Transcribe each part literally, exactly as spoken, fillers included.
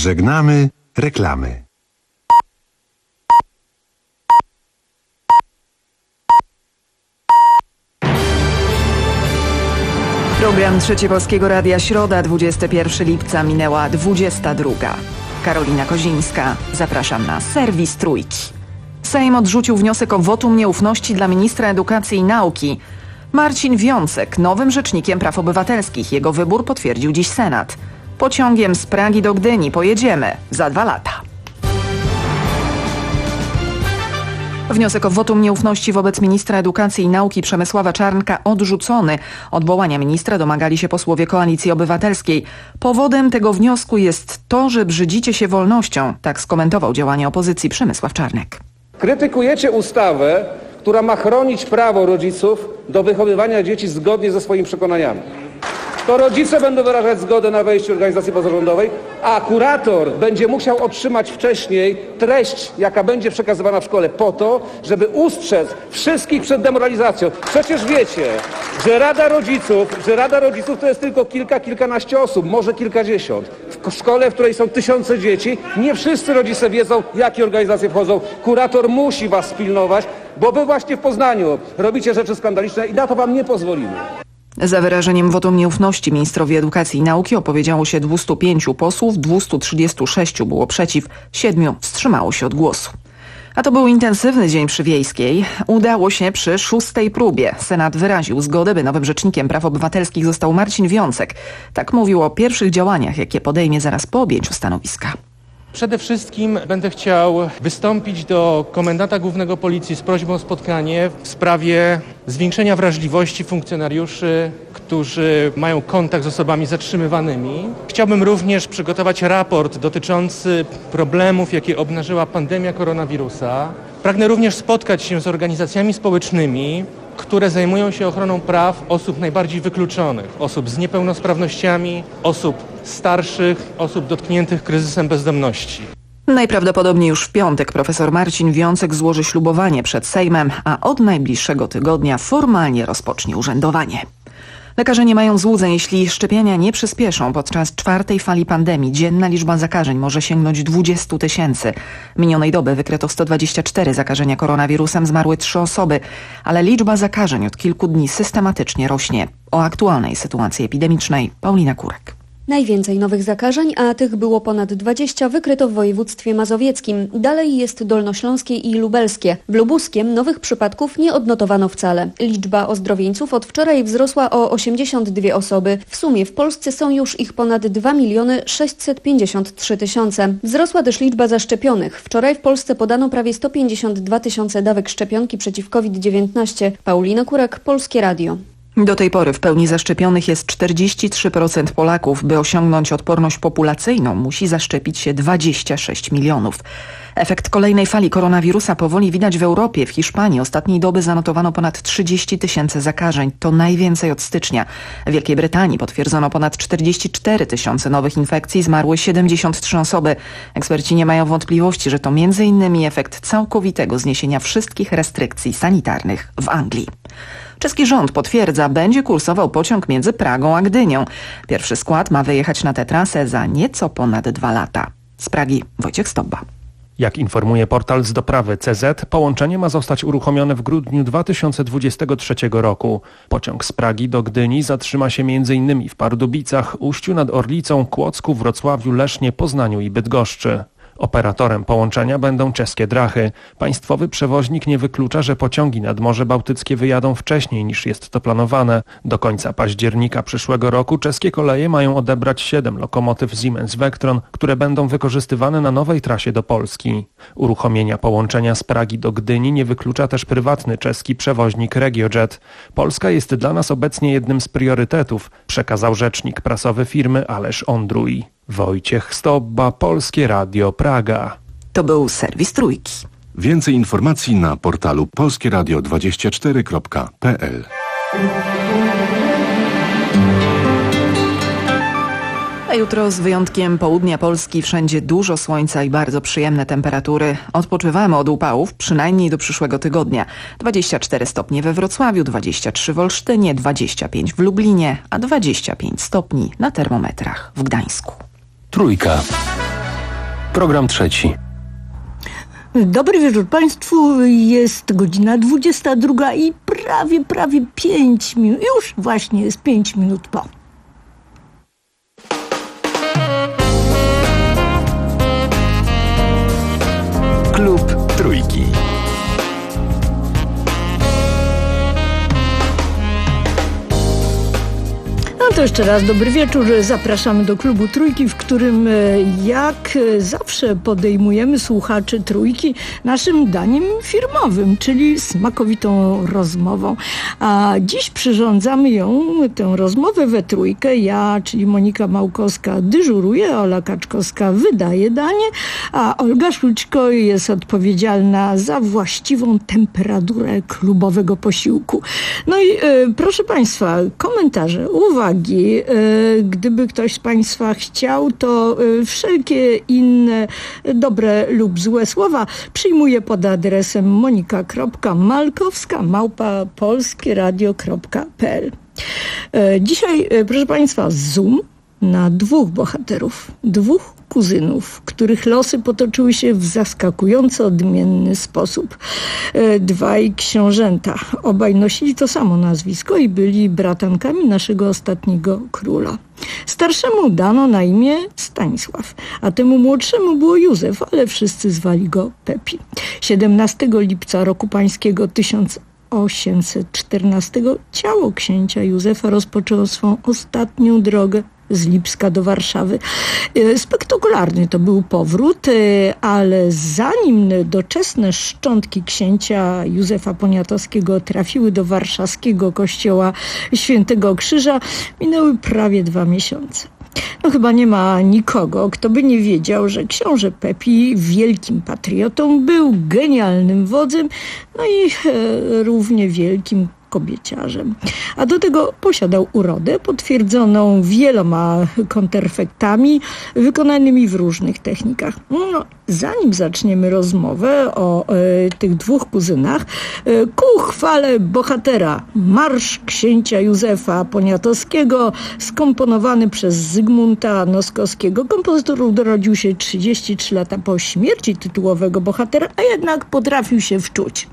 Żegnamy reklamy. Program Trzecie Polskiego Radia, środa, dwudziestego pierwszego lipca, minęła dwudziesta druga. Karolina Kozińska, zapraszam na serwis Trójki. Sejm odrzucił wniosek o wotum nieufności dla ministra edukacji i nauki. Marcin Wiącek, nowym rzecznikiem praw obywatelskich. Jego wybór potwierdził dziś Senat. Pociągiem z Pragi do Gdyni pojedziemy za dwa lata. Wniosek o wotum nieufności wobec ministra edukacji i nauki Przemysława Czarnka odrzucony. Odwołania ministra domagali się posłowie Koalicji Obywatelskiej. Powodem tego wniosku jest to, że brzydzicie się wolnością. Tak skomentował działania opozycji Przemysław Czarnek. Krytykujecie ustawę, która ma chronić prawo rodziców do wychowywania dzieci zgodnie ze swoimi przekonaniami. To rodzice będą wyrażać zgodę na wejście organizacji pozarządowej, a kurator będzie musiał otrzymać wcześniej treść, jaka będzie przekazywana w szkole, po to, żeby ustrzec wszystkich przed demoralizacją. Przecież wiecie, że Rada Rodziców, że Rada Rodziców to jest tylko kilka, kilkanaście osób, może kilkadziesiąt. W szkole, w której są tysiące dzieci, nie wszyscy rodzice wiedzą, jakie organizacje wchodzą. Kurator musi was pilnować, bo wy właśnie w Poznaniu robicie rzeczy skandaliczne i na to wam nie pozwolimy. Za wyrażeniem wotum nieufności ministrowi edukacji i nauki opowiedziało się dwustu pięciu posłów, dwustu trzydziestu sześciu było przeciw, siedmiu wstrzymało się od głosu. A to był intensywny dzień przy Wiejskiej. Udało się przy szóstej próbie. Senat wyraził zgodę, by nowym rzecznikiem praw obywatelskich został Marcin Wiącek. Tak mówił o pierwszych działaniach, jakie podejmie zaraz po objęciu stanowiska. Przede wszystkim będę chciał wystąpić do komendanta głównego Policji z prośbą o spotkanie w sprawie zwiększenia wrażliwości funkcjonariuszy, którzy mają kontakt z osobami zatrzymywanymi. Chciałbym również przygotować raport dotyczący problemów, jakie obnażyła pandemia koronawirusa. Pragnę również spotkać się z organizacjami społecznymi, które zajmują się ochroną praw osób najbardziej wykluczonych, osób z niepełnosprawnościami, osób starszych, osób dotkniętych kryzysem bezdomności. Najprawdopodobniej już w piątek profesor Marcin Wiącek złoży ślubowanie przed Sejmem, a od najbliższego tygodnia formalnie rozpocznie urzędowanie. Lekarze nie mają złudzeń, jeśli szczepienia nie przyspieszą podczas czwartej fali pandemii. Dzienna liczba zakażeń może sięgnąć dwudziestu tysięcy. Minionej doby wykryto sto dwadzieścia cztery zakażenia koronawirusem, zmarły trzy osoby, ale liczba zakażeń od kilku dni systematycznie rośnie. O aktualnej sytuacji epidemicznej Paulina Kurek. Najwięcej nowych zakażeń, a tych było ponad dwadzieścia, wykryto w województwie mazowieckim. Dalej jest dolnośląskie i lubelskie. W lubuskiem nowych przypadków nie odnotowano wcale. Liczba ozdrowieńców od wczoraj wzrosła o osiemdziesiąt dwie osoby. W sumie w Polsce są już ich ponad dwa miliony sześćset pięćdziesiąt trzy tysiące. Wzrosła też liczba zaszczepionych. Wczoraj w Polsce podano prawie sto pięćdziesiąt dwa tysiące dawek szczepionki przeciw COVID dziewiętnaście. Paulina Kurek, Polskie Radio. Do tej pory w pełni zaszczepionych jest czterdzieści trzy procent Polaków. By osiągnąć odporność populacyjną, musi zaszczepić się dwadzieścia sześć milionów. Efekt kolejnej fali koronawirusa powoli widać w Europie. W Hiszpanii ostatniej doby zanotowano ponad trzydzieści tysięcy zakażeń. To najwięcej od stycznia. W Wielkiej Brytanii potwierdzono ponad czterdzieści cztery tysiące nowych infekcji, zmarły siedemdziesiąt trzy osoby. Eksperci nie mają wątpliwości, że to między innymi efekt całkowitego zniesienia wszystkich restrykcji sanitarnych w Anglii. Czeski rząd potwierdza, będzie kursował pociąg między Pragą a Gdynią. Pierwszy skład ma wyjechać na tę trasę za nieco ponad dwa lata. Z Pragi Wojciech Stobba. Jak informuje portal z doprawy C Z, połączenie ma zostać uruchomione w grudniu dwa tysiące dwudziestego trzeciego roku. Pociąg z Pragi do Gdyni zatrzyma się między innymi w Pardubicach, Uściu nad Orlicą, Kłodzku, Wrocławiu, Lesznie, Poznaniu i Bydgoszczy. Operatorem połączenia będą czeskie Drachy. Państwowy przewoźnik nie wyklucza, że pociągi nad Morze Bałtyckie wyjadą wcześniej niż jest to planowane. Do końca października przyszłego roku czeskie koleje mają odebrać siedem lokomotyw Siemens Vectron, które będą wykorzystywane na nowej trasie do Polski. Uruchomienia połączenia z Pragi do Gdyni nie wyklucza też prywatny czeski przewoźnik RegioJet. Polska jest dla nas obecnie jednym z priorytetów, przekazał rzecznik prasowy firmy Aleš Ondruj. Wojciech Stobba, Polskie Radio, Praga. To był serwis Trójki. Więcej informacji na portalu polskieradio dwadzieścia cztery kropka p l. A jutro z wyjątkiem południa Polski wszędzie dużo słońca i bardzo przyjemne temperatury. Odpoczywamy od upałów przynajmniej do przyszłego tygodnia. dwadzieścia cztery stopnie we Wrocławiu, dwadzieścia trzy w Olsztynie, dwadzieścia pięć w Lublinie, a dwadzieścia pięć stopni na termometrach w Gdańsku. Trójka. Program trzeci. Dobry wieczór Państwu, jest godzina dwudziesta druga i prawie, prawie pięć minut, już właśnie jest pięć minut po. Klub Trójki. No to jeszcze raz dobry wieczór. Zapraszamy do Klubu Trójki, w którym jak zawsze podejmujemy słuchaczy Trójki naszym daniem firmowym, czyli smakowitą rozmową. A dziś przyrządzamy ją, tę rozmowę we trójkę. Ja, czyli Monika Małkowska, dyżuruję, Ola Kaczkowska wydaje danie, a Olga Szulczko jest odpowiedzialna za właściwą temperaturę klubowego posiłku. No i e, proszę Państwa, komentarze, uwagi. Gdyby ktoś z Państwa chciał, to wszelkie inne dobre lub złe słowa przyjmuję pod adresem monika kropka malkowska małpa polskie radio kropka p l. Dzisiaj, proszę Państwa, zoom na dwóch bohaterów, dwóch kuzynów, których losy potoczyły się w zaskakująco odmienny sposób. Dwaj książęta, obaj nosili to samo nazwisko i byli bratankami naszego ostatniego króla. Starszemu dano na imię Stanisław, a temu młodszemu było Józef, ale wszyscy zwali go Pepi. siedemnastego lipca roku pańskiego tysiąc osiemset czternastego ciało księcia Józefa rozpoczęło swą ostatnią drogę z Lipska do Warszawy. Spektakularny to był powrót, ale zanim doczesne szczątki księcia Józefa Poniatowskiego trafiły do warszawskiego kościoła Świętego Krzyża, minęły prawie dwa miesiące. No chyba nie ma nikogo, kto by nie wiedział, że książę Pepi wielkim patriotą był, genialnym wodzem, no i e, równie wielkim kobieciarzem. A do tego posiadał urodę potwierdzoną wieloma konterfektami wykonanymi w różnych technikach. No, zanim zaczniemy rozmowę o e, tych dwóch kuzynach, e, ku chwale bohatera Marsz księcia Józefa Poniatowskiego, skomponowany przez Zygmunta Noskowskiego. Kompozytor urodził się trzydzieści trzy lata po śmierci tytułowego bohatera, a jednak potrafił się wczuć.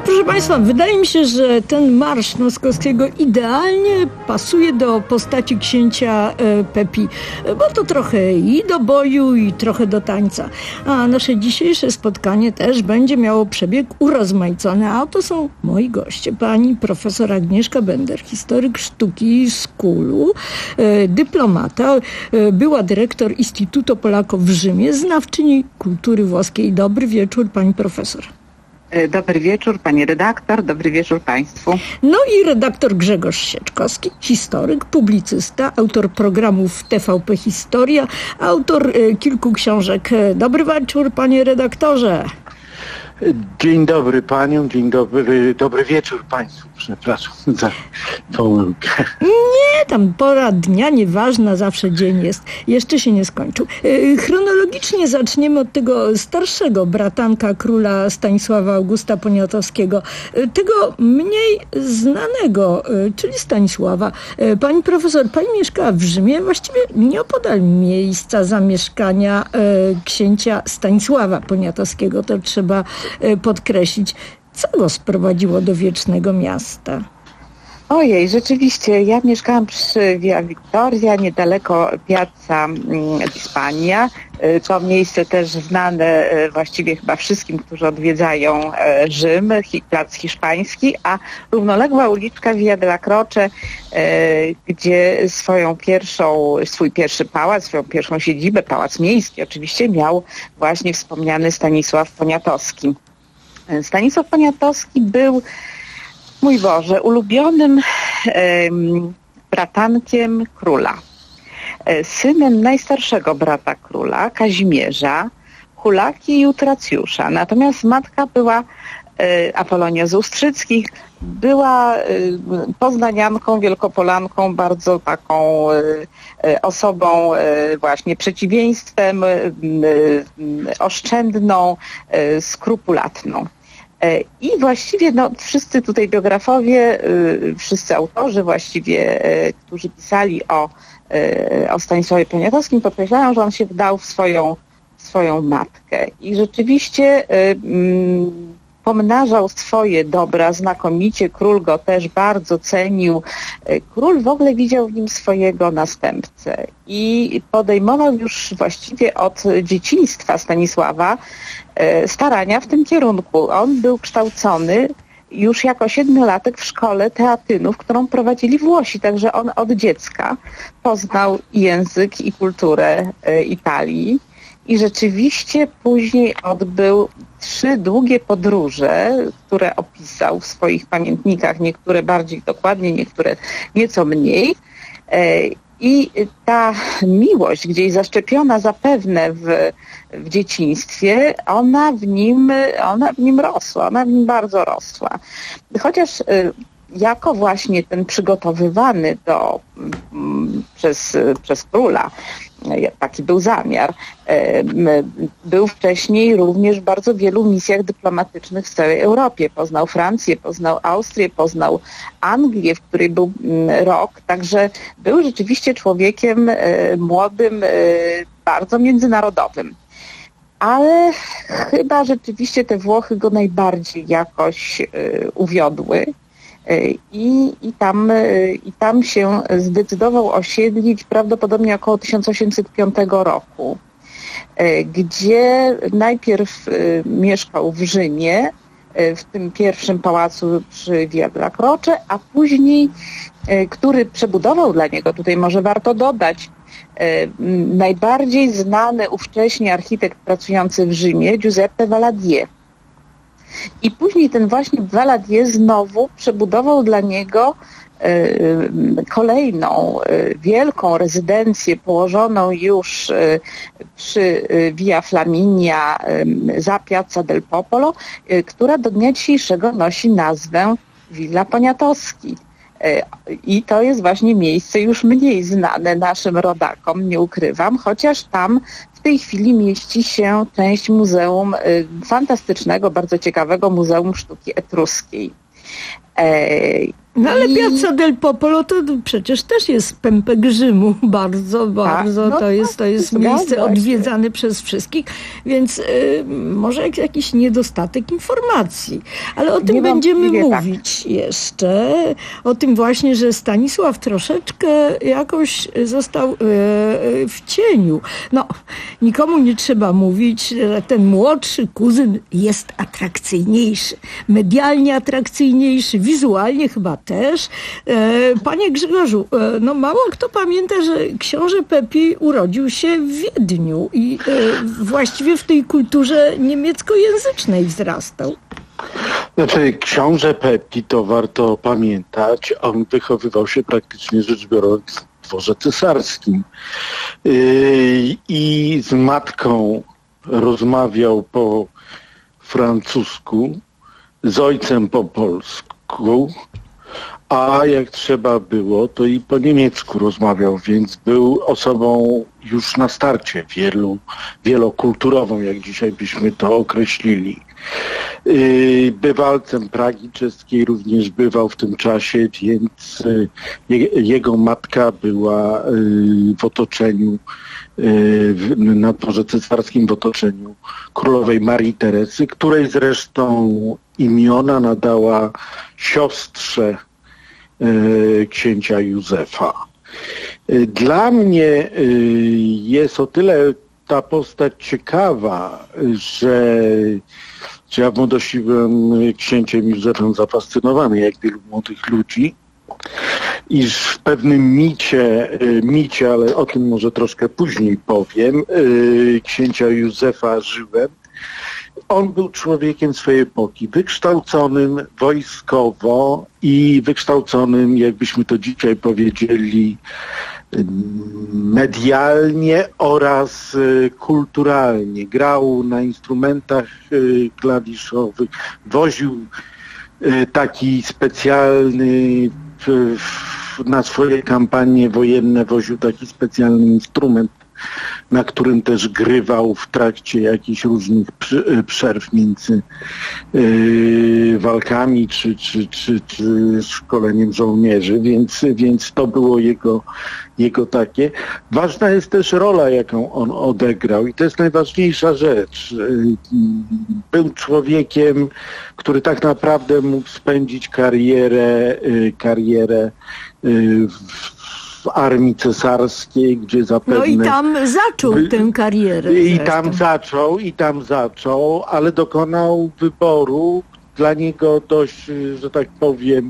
proszę Państwa, wydaje mi się, że ten marsz Noskowskiego idealnie pasuje do postaci księcia Pepi, bo to trochę i do boju, i trochę do tańca. A nasze dzisiejsze spotkanie też będzie miało przebieg urozmaicony, a oto są moi goście. Pani profesor Agnieszka Bender, historyk sztuki z Kulu, dyplomata, była dyrektor Instytutu Polaków w Rzymie, znawczyni kultury włoskiej. Dobry wieczór, pani profesor. Dobry wieczór, pani redaktor, dobry wieczór państwu. No i redaktor Grzegorz Sieczkowski, historyk, publicysta, autor programów T V P Historia, autor e, kilku książek. Dobry wieczór, panie redaktorze. Dzień dobry paniom, dzień dobry, dobry wieczór państwu. Przepraszam za pomyłkę. Nie, tam pora dnia, nieważna, zawsze dzień jest. Jeszcze się nie skończył. E, chronologicznie zaczniemy od tego starszego bratanka króla Stanisława Augusta Poniatowskiego. E, tego mniej znanego, e, czyli Stanisława. E, pani profesor, pani mieszkała w Rzymie, właściwie nieopodal miejsca zamieszkania e, księcia Stanisława Poniatowskiego. To trzeba e, podkreślić. Co go sprowadziło do wiecznego miasta? Ojej, rzeczywiście, ja mieszkałam przy Via Victoria, niedaleko Piazza Hispania. To miejsce też znane właściwie chyba wszystkim, którzy odwiedzają Rzym, plac hiszpański, a równoległa uliczka Via della Croce, gdzie swoją pierwszą, swój pierwszy pałac, swoją pierwszą siedzibę, pałac miejski oczywiście, miał właśnie wspomniany Stanisław Poniatowski. Stanisław Poniatowski był, mój Boże, ulubionym um, bratankiem króla. Synem najstarszego brata króla, Kazimierza, Hulaki i Utracjusza. Natomiast matka była, e, Apolonia z Ustrzyckich, była e, poznanianką, wielkopolanką, bardzo taką e, osobą e, właśnie przeciwieństwem, e, e, oszczędną, e, skrupulatną. I właściwie no, wszyscy tutaj biografowie, wszyscy autorzy właściwie, którzy pisali o, o Stanisławie Poniatowskim, podkreślają, że on się wdał w swoją, w swoją matkę. I rzeczywiście mm, pomnażał swoje dobra znakomicie, król go też bardzo cenił. Król w ogóle widział w nim swojego następcę i podejmował już właściwie od dzieciństwa Stanisława starania w tym kierunku. On był kształcony już jako siedmiolatek w szkole Teatynów, którą prowadzili Włosi, także on od dziecka poznał język i kulturę Italii i rzeczywiście później odbył trzy długie podróże, które opisał w swoich pamiętnikach, niektóre bardziej dokładnie, niektóre nieco mniej. I ta miłość, gdzieś zaszczepiona zapewne w, w dzieciństwie, ona w nim, ona w nim rosła, ona w nim bardzo rosła. Chociaż jako właśnie ten przygotowywany do, przez, przez króla, taki był zamiar, był wcześniej również w bardzo wielu misjach dyplomatycznych w całej Europie. Poznał Francję, poznał Austrię, poznał Anglię, w której był rok, także był rzeczywiście człowiekiem młodym, bardzo międzynarodowym. Ale chyba rzeczywiście te Włochy go najbardziej jakoś uwiodły. I, i, tam, I tam się zdecydował osiedlić prawdopodobnie około tysiąc osiemset piątego roku, gdzie najpierw mieszkał w Rzymie, w tym pierwszym pałacu przy Via della Croce, a później, który przebudował dla niego, tutaj może warto dodać, najbardziej znany ówcześnie architekt pracujący w Rzymie, Giuseppe Valadier. I później ten właśnie Valadier znowu przebudował dla niego y, kolejną y, wielką rezydencję położoną już y, przy y, Via Flaminia y, za Piazza del Popolo, y, która do dnia dzisiejszego nosi nazwę Villa Poniatowski. I to jest właśnie miejsce już mniej znane naszym rodakom, nie ukrywam, chociaż tam w tej chwili mieści się część muzeum, fantastycznego, bardzo ciekawego Muzeum Sztuki Etruskiej. No ale I- Piazza del Popolo to przecież też jest pępek Rzymu, bardzo, bardzo, no to jest, to jest zgadza miejsce się. odwiedzane przez wszystkich, więc y, może jak, jakiś niedostatek informacji. Ale o tym będziemy Niewątpliwie tak. mówić jeszcze, o tym właśnie, że Stanisław troszeczkę jakoś został y, y, w cieniu. No, nikomu nie trzeba mówić, że ten młodszy kuzyn jest atrakcyjniejszy, medialnie atrakcyjniejszy, wizualnie chyba też. E, Panie Grzegorzu, e, no mało kto pamięta, że książę Pepi urodził się w Wiedniu i e, właściwie w tej kulturze niemieckojęzycznej wzrastał. Znaczy, książę Pepi, to warto pamiętać, on wychowywał się praktycznie rzecz biorąc w dworze cesarskim. Yy, I z matką rozmawiał po francusku, z ojcem po polsku, a jak trzeba było, to i po niemiecku rozmawiał, więc był osobą już na starcie wielu, wielokulturową, jak dzisiaj byśmy to określili. Yy, Bywalcem Pragi czeskiej również bywał w tym czasie, więc yy, je, jego matka była yy, w otoczeniu, yy, w, na dworze cesarskim w otoczeniu królowej Marii Teresy, której zresztą imiona nadała siostrze yy, księcia Józefa. Yy, Dla mnie yy, jest o tyle ta postać ciekawa, że że ja w młodości byłem księciem Józefem zafascynowany, jak wielu młodych ludzi, iż w pewnym micie, micie, ale o tym może troszkę później powiem, księcia Józefa żyłem. On był człowiekiem swojej epoki, wykształconym wojskowo i wykształconym, jakbyśmy to dzisiaj powiedzieli, medialnie oraz kulturalnie. Grał na instrumentach klawiszowych, woził taki specjalny, na swoje kampanie wojenne woził taki specjalny instrument, na którym też grywał w trakcie jakichś różnych przerw między yy, walkami czy, czy, czy, czy szkoleniem żołnierzy, więc, więc to było jego, jego takie. Ważna jest też rola, jaką on odegrał i to jest najważniejsza rzecz. Yy, był człowiekiem, który tak naprawdę mógł spędzić karierę, yy, karierę yy, w, w armii cesarskiej, gdzie zapewne... No i tam zaczął tę karierę. I zresztą. tam zaczął, i tam zaczął, ale dokonał wyboru dla niego dość, że tak powiem,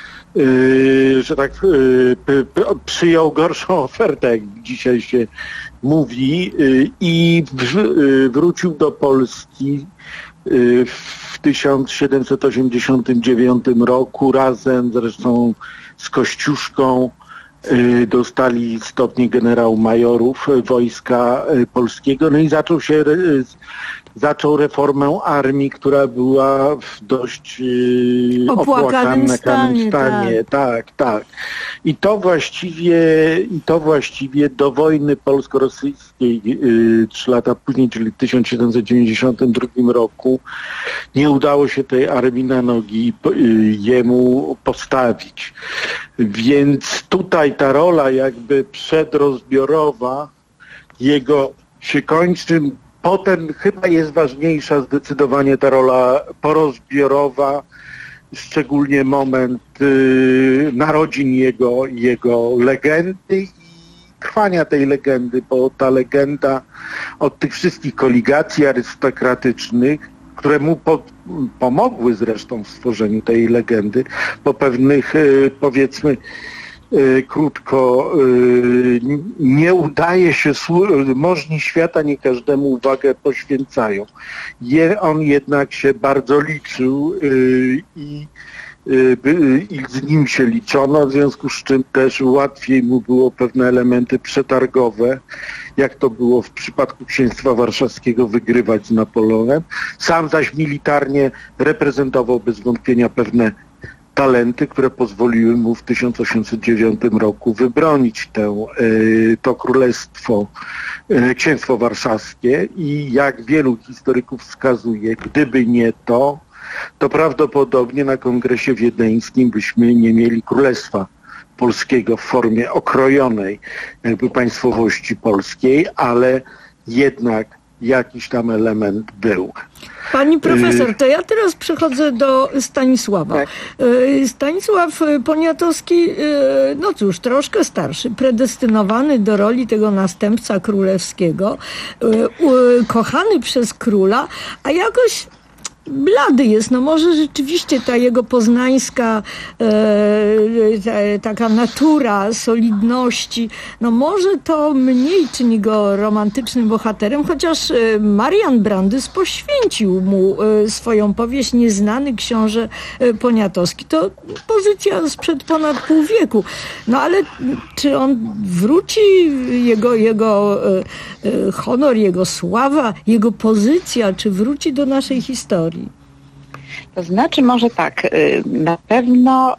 yy, że tak yy, p- p- przyjął gorszą ofertę, jak dzisiaj się mówi, yy, i w, yy, wrócił do Polski yy, w tysiąc siedemset osiemdziesiątym dziewiątym roku razem zresztą z Kościuszką. Dostali stopnie generał-majorów Wojska Polskiego, no i zaczął się zaczął reformę armii, która była w dość yy, opłakanym stanie. stanie. Tak. tak, tak. I to właściwie, i to właściwie do wojny polsko-rosyjskiej yy, trzy lata później, czyli w tysiąc siedemset dziewięćdziesiątym drugim roku, nie udało się tej armii na nogi yy, jemu postawić. Więc tutaj ta rola jakby przedrozbiorowa jego się kończy. Potem chyba jest ważniejsza zdecydowanie ta rola porozbiorowa, szczególnie moment y, narodzin jego, jego legendy i trwania tej legendy, bo ta legenda od tych wszystkich koligacji arystokratycznych, które mu po, pomogły zresztą w stworzeniu tej legendy, po pewnych y, powiedzmy krótko, nie udaje się, możni świata nie każdemu uwagę poświęcają. Je, on jednak się bardzo liczył i, i z nim się liczono, w związku z czym też łatwiej mu było pewne elementy przetargowe, jak to było w przypadku księstwa warszawskiego, wygrywać z Napoleonem. Sam zaś militarnie reprezentował bez wątpienia pewne talenty, które pozwoliły mu w tysiąc osiemset dziewiątym roku wybronić tę, to królestwo, księstwo warszawskie i jak wielu historyków wskazuje, gdyby nie to, to prawdopodobnie na kongresie wiedeńskim byśmy nie mieli Królestwa Polskiego w formie okrojonej jakby państwowości polskiej, ale jednak jakiś tam element był. Pani profesor, to ja teraz przechodzę do Stanisława. Tak. Stanisław Poniatowski, no cóż, troszkę starszy, predestynowany do roli tego następca królewskiego, kochany przez króla, a jakoś blady jest. No może rzeczywiście ta jego poznańska e, ta, taka natura solidności, no może to mniej czyni go romantycznym bohaterem, chociaż Marian Brandys poświęcił mu e, swoją powieść Nieznany książę Poniatowski. To pozycja sprzed ponad pół wieku. No ale czy on wróci, jego, jego e, e, honor, jego sława, jego pozycja, czy wróci do naszej historii? To znaczy może tak, na pewno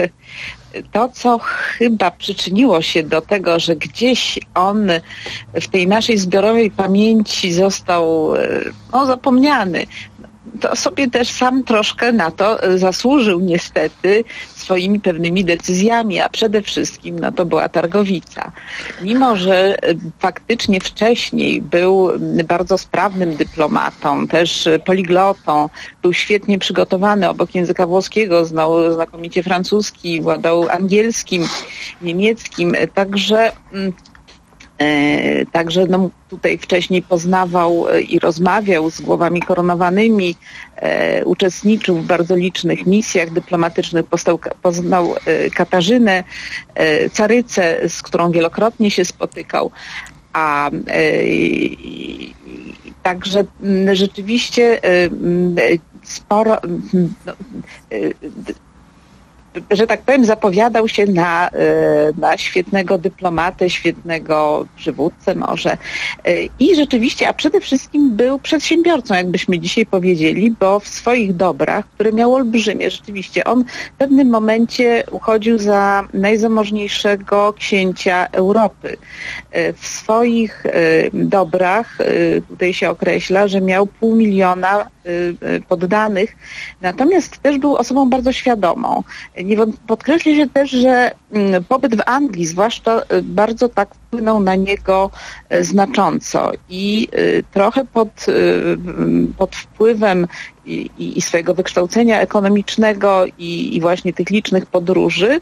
to, co chyba przyczyniło się do tego, że gdzieś on w tej naszej zbiorowej pamięci został no, zapomniany, to sobie też sam troszkę na to zasłużył niestety swoimi pewnymi decyzjami, a przede wszystkim no to była Targowica. Mimo że faktycznie wcześniej był bardzo sprawnym dyplomatą, też poliglotą, był świetnie przygotowany obok języka włoskiego, znał znakomicie francuski, władał angielskim, niemieckim, także E, także no, tutaj wcześniej poznawał i rozmawiał z głowami koronowanymi, e, uczestniczył w bardzo licznych misjach dyplomatycznych, postał, poznał e, Katarzynę, e, carycę, z którą wielokrotnie się spotykał. A e, i, także m, rzeczywiście e, sporo no, e, że tak powiem, zapowiadał się na, na świetnego dyplomatę, świetnego przywódcę może. I rzeczywiście, a przede wszystkim był przedsiębiorcą, jakbyśmy dzisiaj powiedzieli, bo w swoich dobrach, które miał olbrzymie, rzeczywiście, on w pewnym momencie uchodził za najzamożniejszego księcia Europy. W swoich dobrach, tutaj się określa, że miał pół miliona poddanych, natomiast też był osobą bardzo świadomą. Podkreśli się też, że pobyt w Anglii zwłaszcza bardzo tak wpłynął na niego znacząco i trochę pod, pod wpływem i, i swojego wykształcenia ekonomicznego i, i właśnie tych licznych podróży,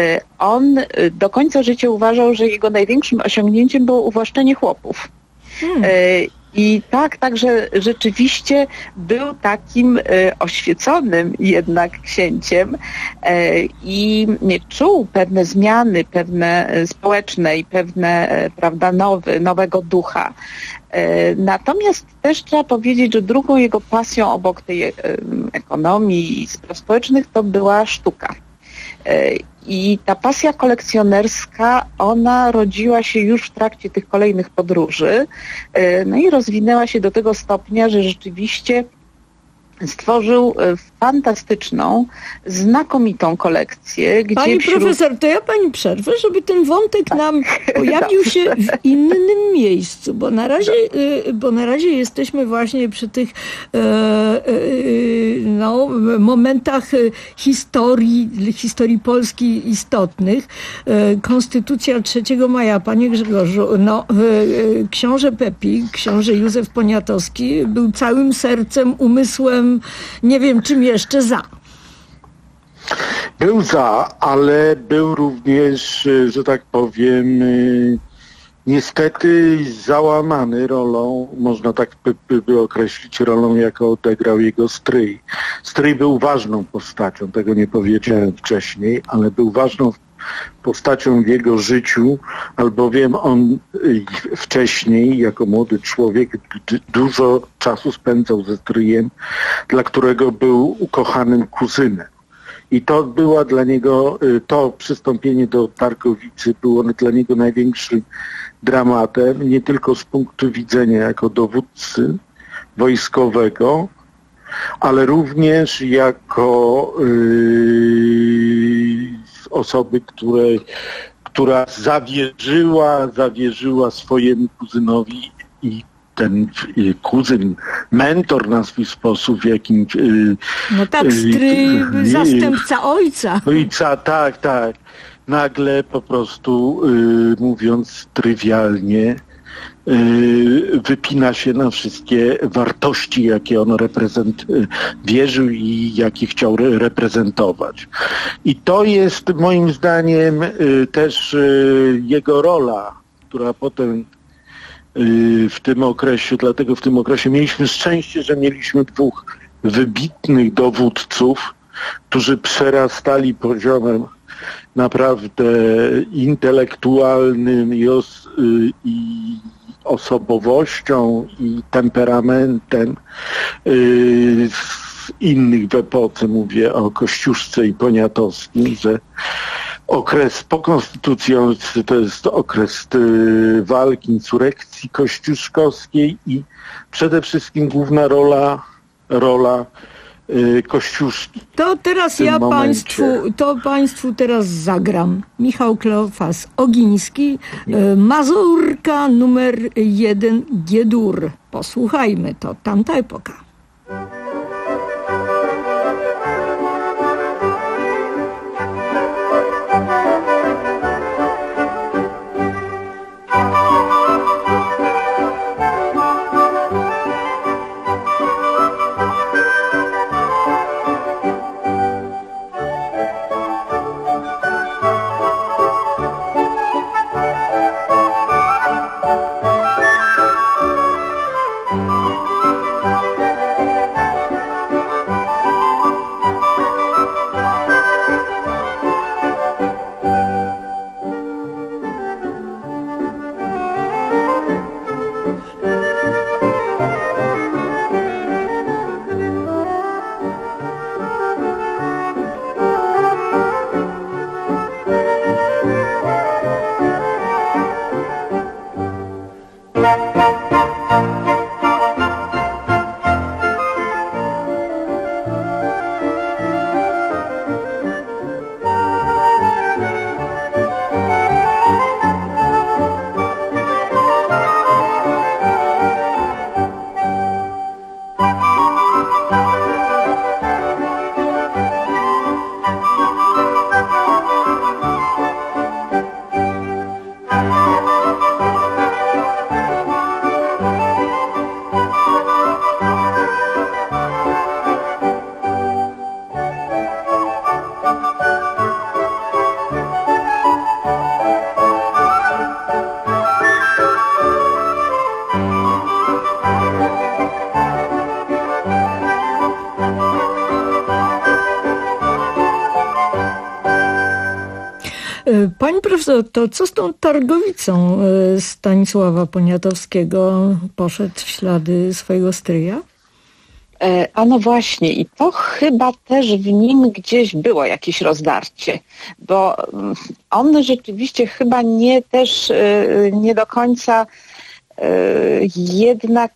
on do końca życia uważał, że jego największym osiągnięciem było uwłaszczenie chłopów. Hmm. I tak, także rzeczywiście był takim e, oświeconym jednak księciem e, i czuł pewne zmiany, pewne społeczne i pewne, e, prawda, nowy, nowego ducha. E, natomiast też trzeba powiedzieć, że drugą jego pasją obok tej e, ekonomii i spraw społecznych to była sztuka. E, I ta pasja kolekcjonerska, ona rodziła się już w trakcie tych kolejnych podróży, no i rozwinęła się do tego stopnia, że rzeczywiście stworzył fantastyczną, znakomitą kolekcję. Gdzie Pani wśród... profesor, to ja pani przerwę, żeby ten wątek tak. nam pojawił się w innym miejscu, bo na razie, bo na razie jesteśmy właśnie przy tych no, momentach historii, historii Polski istotnych. Konstytucja trzeciego maja, panie Grzegorzu, no, książę Pepi, książę Józef Poniatowski był całym sercem, umysłem, nie wiem czym jeszcze za. Był za, ale był również, że tak powiem, niestety załamany rolą, można tak by, by określić, rolą, jaką odegrał jego stryj. Stryj był ważną postacią, tego nie powiedziałem wcześniej, ale był ważną postacią w jego życiu, albowiem on wcześniej, jako młody człowiek, dużo czasu spędzał ze stryjem, dla którego był ukochanym kuzynem. I to była dla niego, to przystąpienie do Targowicy było dla niego największym dramatem, nie tylko z punktu widzenia jako dowódcy wojskowego, ale również jako yy, osoby, której, która zawierzyła, zawierzyła swojemu kuzynowi i ten y, kuzyn, mentor na swój sposób, w jakim... Y, no tak, stryj, y, zastępca ojca. Ojca, tak, tak. Nagle po prostu, y, mówiąc trywialnie, y, wypina się na wszystkie wartości, jakie on reprezent, y, wierzył i jakie chciał re- reprezentować. I to jest moim zdaniem y, też y, jego rola, która potem y, w tym okresie, dlatego w tym okresie mieliśmy szczęście, że mieliśmy dwóch wybitnych dowódców, którzy przerastali poziomem naprawdę intelektualnym i, os, y, i osobowością i temperamentem y, z innych w epoce, mówię o Kościuszce i Poniatowskim, że okres po konstytucji to jest okres y, walki, insurekcji kościuszkowskiej i przede wszystkim główna rola, rola Kościuszki. To teraz ja momencie. Państwu, to Państwu teraz zagram. Michał Kleofas Ogiński, Mazurka numer jeden G-dur. Posłuchajmy, to tamta epoka. Pani profesor, to co z tą targowicą Stanisława Poniatowskiego? Poszedł w ślady swojego stryja? E, a no właśnie, i to chyba też w nim gdzieś było jakieś rozdarcie, bo on rzeczywiście chyba nie też e, nie do końca e, jednak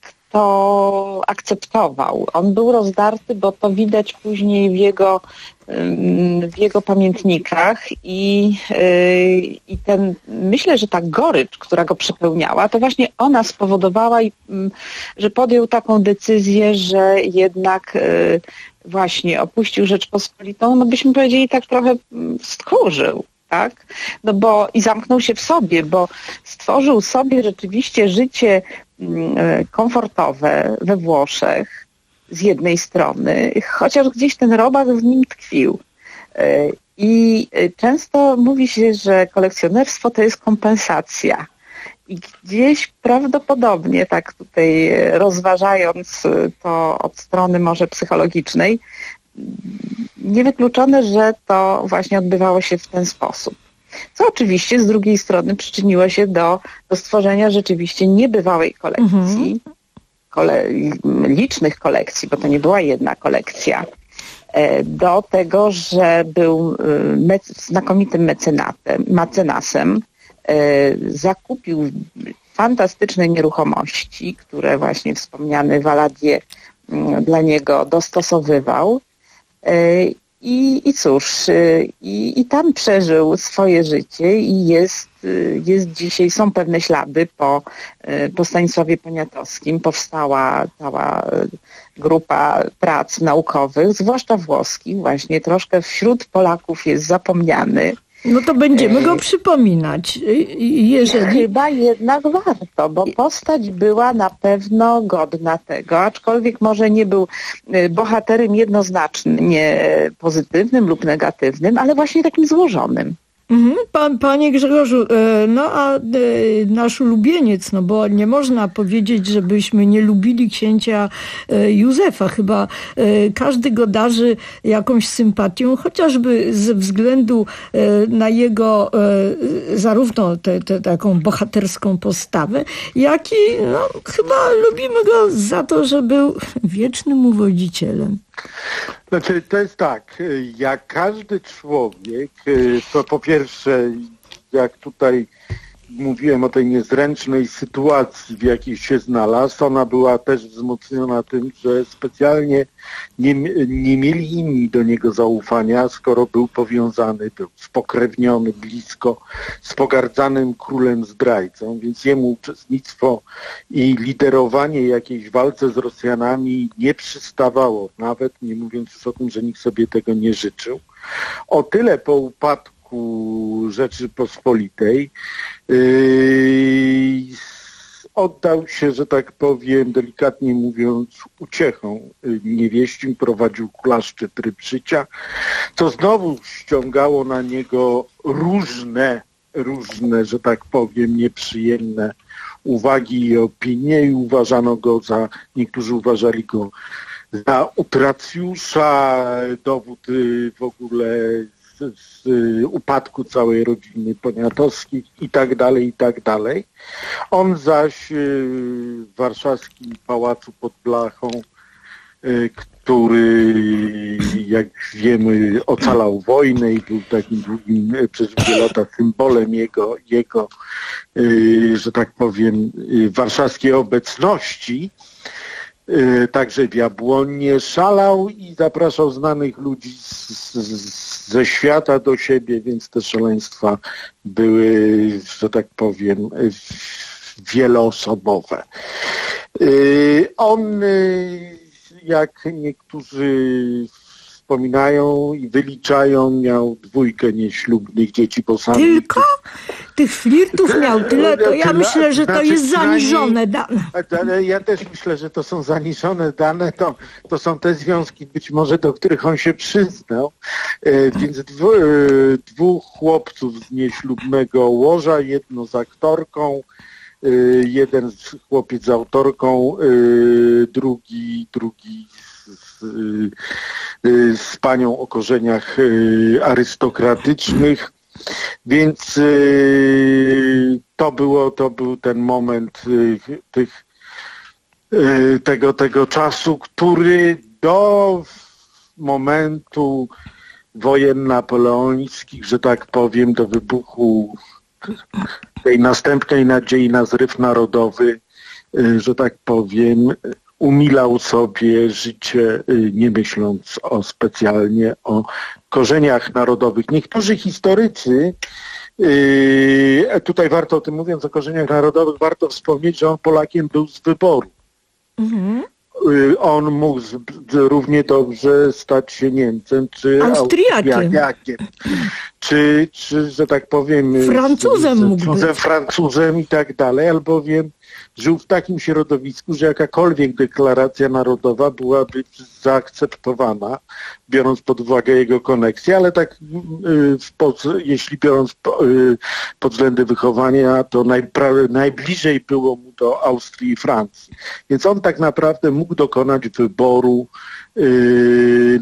to akceptował. On był rozdarty, bo to widać później w jego, w jego pamiętnikach i, i ten, myślę, że ta gorycz, która go przepełniała, to właśnie ona spowodowała, że podjął taką decyzję, że jednak właśnie opuścił Rzeczpospolitą, no byśmy powiedzieli tak trochę stchórzył. Tak? No bo i zamknął się w sobie, bo stworzył sobie rzeczywiście życie komfortowe we Włoszech z jednej strony, chociaż gdzieś ten robak w nim tkwił. I często mówi się, że kolekcjonerstwo to jest kompensacja. I gdzieś prawdopodobnie, tak tutaj rozważając to od strony może psychologicznej, niewykluczone, że to właśnie odbywało się w ten sposób. Co oczywiście z drugiej strony przyczyniło się do, do stworzenia rzeczywiście niebywałej kolekcji, mm-hmm. kole, licznych kolekcji, bo to nie była jedna kolekcja, do tego, że był mec, znakomitym mecenatem, mecenasem, zakupił fantastyczne nieruchomości, które właśnie wspomniany Valadier dla niego dostosowywał. I, i cóż, y, i, i tam przeżył swoje życie i jest, y, jest dzisiaj, są pewne ślady po, y, po Stanisławie Poniatowskim. Powstała cała y, grupa prac naukowych, zwłaszcza włoskich, właśnie troszkę wśród Polaków jest zapomniany. No to będziemy go przypominać, jeżeli... Chyba jednak warto, bo postać była na pewno godna tego, aczkolwiek może nie był bohaterem jednoznacznie pozytywnym lub negatywnym, ale właśnie takim złożonym. Mhm, pan, panie Grzegorzu, no a nasz ulubieniec, no bo nie można powiedzieć, żebyśmy nie lubili księcia Józefa. Chyba każdy go darzy jakąś sympatią, chociażby ze względu na jego zarówno tę taką bohaterską postawę, jak i no, chyba lubimy go za to, że był wiecznym uwodzicielem. Znaczy, to jest tak, jak każdy człowiek, to po pierwsze, jak tutaj mówiłem o tej niezręcznej sytuacji, w jakiej się znalazł, ona była też wzmocniona tym, że specjalnie nie, nie mieli inni do niego zaufania, skoro był powiązany, był spokrewniony blisko z pogardzanym królem zdrajcą, więc jemu uczestnictwo i liderowanie jakiejś walce z Rosjanami nie przystawało, nawet nie mówiąc już o tym, że nikt sobie tego nie życzył. O tyle po upadku Rzeczypospolitej Yy, oddał się, że tak powiem, delikatnie mówiąc, uciechą niewieścim, prowadził klaszczy tryb życia, co znowu ściągało na niego różne, różne, że tak powiem, nieprzyjemne uwagi i opinie i uważano go za, niektórzy uważali go za utracjusza, dowód w ogóle Z, z upadku całej rodziny Poniatowskich i tak dalej, i tak dalej. On zaś w warszawskim pałacu pod Blachą, który, jak wiemy, ocalał wojnę i był takim długim, przez długie lata symbolem jego, jego, że tak powiem, warszawskiej obecności, także w Jabłonnie, szalał i zapraszał znanych ludzi z, z, ze świata do siebie, więc te szaleństwa były, że tak powiem, wieloosobowe. On, jak niektórzy wspominają i wyliczają, miał dwójkę nieślubnych dzieci, bo sam... Tylko? Tych flirtów miał tyle, to ja myślę, że to jest zaniżone dane. Ja też myślę, że to są zaniżone dane, to, to są te związki być może, do których on się przyznał, więc dwu, dwóch chłopców z nieślubnego łoża, jedno z aktorką, jeden chłopiec z autorką, drugi, drugi z, z panią o korzeniach arystokratycznych. Więc y, to było, to był ten moment y, tych, y, tego, tego czasu, który do momentu wojen napoleońskich, że tak powiem, do wybuchu tej następnej nadziei na zryw narodowy, y, że tak powiem, umilał sobie życie, nie myśląc o specjalnie o korzeniach narodowych. Niektórzy historycy, yy, tutaj warto o tym mówiąc o korzeniach narodowych, warto wspomnieć, że on Polakiem był z wyboru. Mhm. Yy, on mógł z, równie dobrze stać się Niemcem, czy Austriakiem, Austriakiem czy, czy, że tak powiem, Francuzem mógł być. Francuzem i tak dalej, albowiem żył w takim środowisku, że jakakolwiek deklaracja narodowa byłaby zaakceptowana, biorąc pod uwagę jego koneksję, ale tak w pod, jeśli biorąc pod względy wychowania, to najpra- najbliżej było mu do Austrii i Francji. Więc on tak naprawdę mógł dokonać wyboru yy,